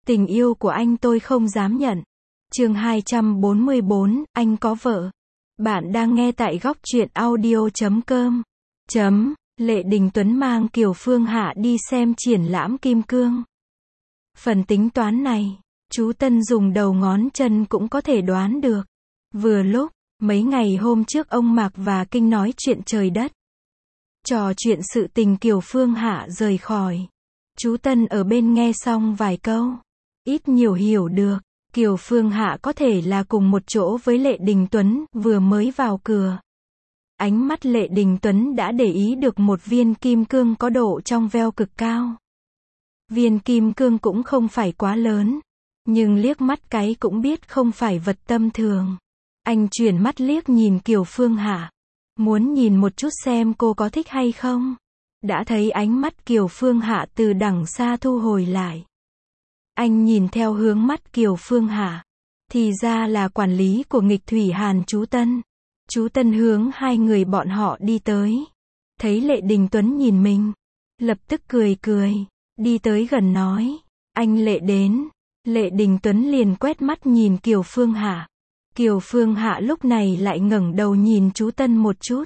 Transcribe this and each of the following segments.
Tình yêu của anh tôi không dám nhận. Chương 244, anh có vợ. Bạn đang nghe tại góc truyện audio.com. Lệ Đình Tuấn mang Kiều Phương Hạ đi xem triển lãm kim cương. Phần tính toán này, chú Tân dùng đầu ngón chân cũng có thể đoán được. Vừa lúc, mấy ngày hôm trước ông Mạc và Kinh nói chuyện trời đất. Trò chuyện sự tình Kiều Phương Hạ rời khỏi. Chú Tân ở bên nghe xong vài câu. Ít nhiều hiểu được, Kiều Phương Hạ có thể là cùng một chỗ với Lệ Đình Tuấn, vừa mới vào cửa. Ánh mắt Lệ Đình Tuấn đã để ý được một viên kim cương có độ trong veo cực cao. Viên kim cương cũng không phải quá lớn, nhưng liếc mắt cái cũng biết không phải vật tầm thường. Anh chuyển mắt liếc nhìn Kiều Phương Hạ, muốn nhìn một chút xem cô có thích hay không. Đã thấy ánh mắt Kiều Phương Hạ từ đằng xa thu hồi lại. Anh nhìn theo hướng mắt Kiều Phương Hạ, thì ra là quản lý của Nghịch Thủy Hàn chú Tân. Chú Tân hướng hai người bọn họ đi tới. Thấy Lệ Đình Tuấn nhìn mình, lập tức cười cười, đi tới gần nói, anh Lệ đến. Lệ Đình Tuấn liền quét mắt nhìn Kiều Phương Hạ. Kiều Phương Hạ lúc này lại ngẩng đầu nhìn chú Tân một chút.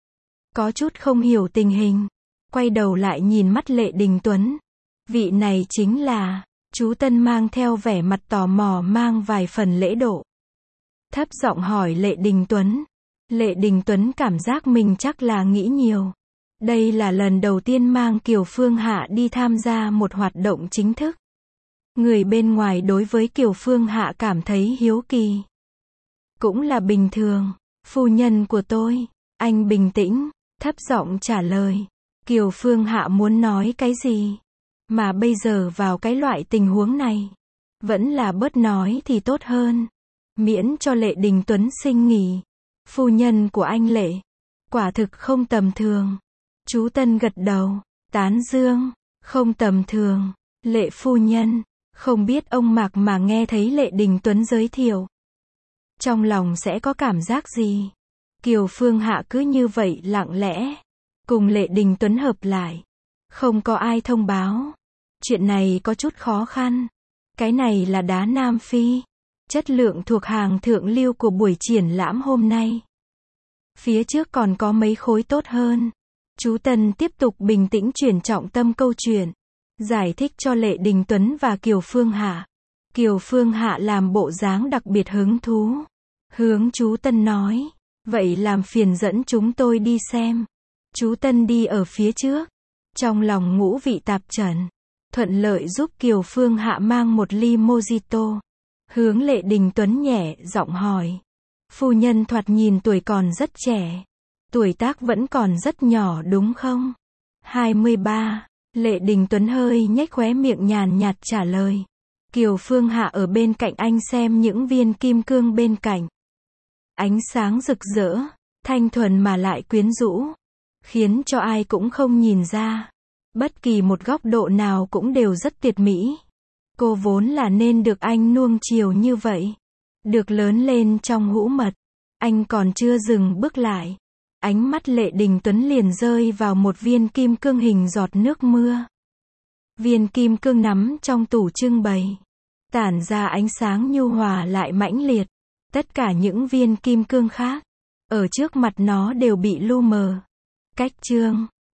Có chút không hiểu tình hình, quay đầu lại nhìn mắt Lệ Đình Tuấn. Vị này chính là, chú Tân mang theo vẻ mặt tò mò mang vài phần lễ độ. Thấp giọng hỏi Lệ Đình Tuấn. Lệ Đình Tuấn cảm giác mình chắc là nghĩ nhiều. Đây là lần đầu tiên mang Kiều Phương Hạ đi tham gia một hoạt động chính thức. Người bên ngoài đối với Kiều Phương Hạ cảm thấy hiếu kỳ. Cũng là bình thường, phu nhân của tôi. Anh bình tĩnh, thấp giọng trả lời. Kiều Phương Hạ muốn nói cái gì? Mà bây giờ vào cái loại tình huống này, vẫn là bớt nói thì tốt hơn. Miễn cho Lệ Đình Tuấn xin nghỉ. Phu nhân của anh Lệ, quả thực không tầm thường. Chú Tân gật đầu, tán dương, không tầm thường. Lệ phu nhân, không biết ông Mạc mà nghe thấy Lệ Đình Tuấn giới thiệu, trong lòng sẽ có cảm giác gì? Kiều Phương Hạ cứ như vậy lặng lẽ, cùng Lệ Đình Tuấn hợp lại. Không có ai thông báo. Chuyện này có chút khó khăn. Cái này là đá Nam Phi. Chất lượng thuộc hàng thượng lưu của buổi triển lãm hôm nay. Phía trước còn có mấy khối tốt hơn. Chú Tân tiếp tục bình tĩnh chuyển trọng tâm câu chuyện. Giải thích cho Lệ Đình Tuấn và Kiều Phương Hạ. Kiều Phương Hạ làm bộ dáng đặc biệt hứng thú. Hướng chú Tân nói. Vậy làm phiền dẫn chúng tôi đi xem. Chú Tân đi ở phía trước. Trong lòng ngũ vị tạp trần. Thuận lợi giúp Kiều Phương Hạ mang một ly mojito. Hướng Lệ Đình Tuấn nhẹ giọng hỏi. Phu nhân thoạt nhìn tuổi còn rất trẻ. Tuổi tác vẫn còn rất nhỏ đúng không? 23. Lệ Đình Tuấn hơi nhếch khóe miệng nhàn nhạt trả lời. Kiều Phương Hạ ở bên cạnh anh xem những viên kim cương bên cạnh. Ánh sáng rực rỡ, thanh thuần mà lại quyến rũ. Khiến cho ai cũng không nhìn ra. Bất kỳ một góc độ nào cũng đều rất tuyệt mỹ. Cô vốn là nên được anh nuông chiều như vậy. Được lớn lên trong hũ mật. Anh còn chưa dừng bước lại. Ánh mắt Lệ Đình Tuấn liền rơi vào một viên kim cương hình giọt nước mưa. Viên kim cương nắm trong tủ trưng bày. Tản ra ánh sáng nhu hòa lại mãnh liệt. Tất cả những viên kim cương khác, ở trước mặt nó đều bị lu mờ. Cách chương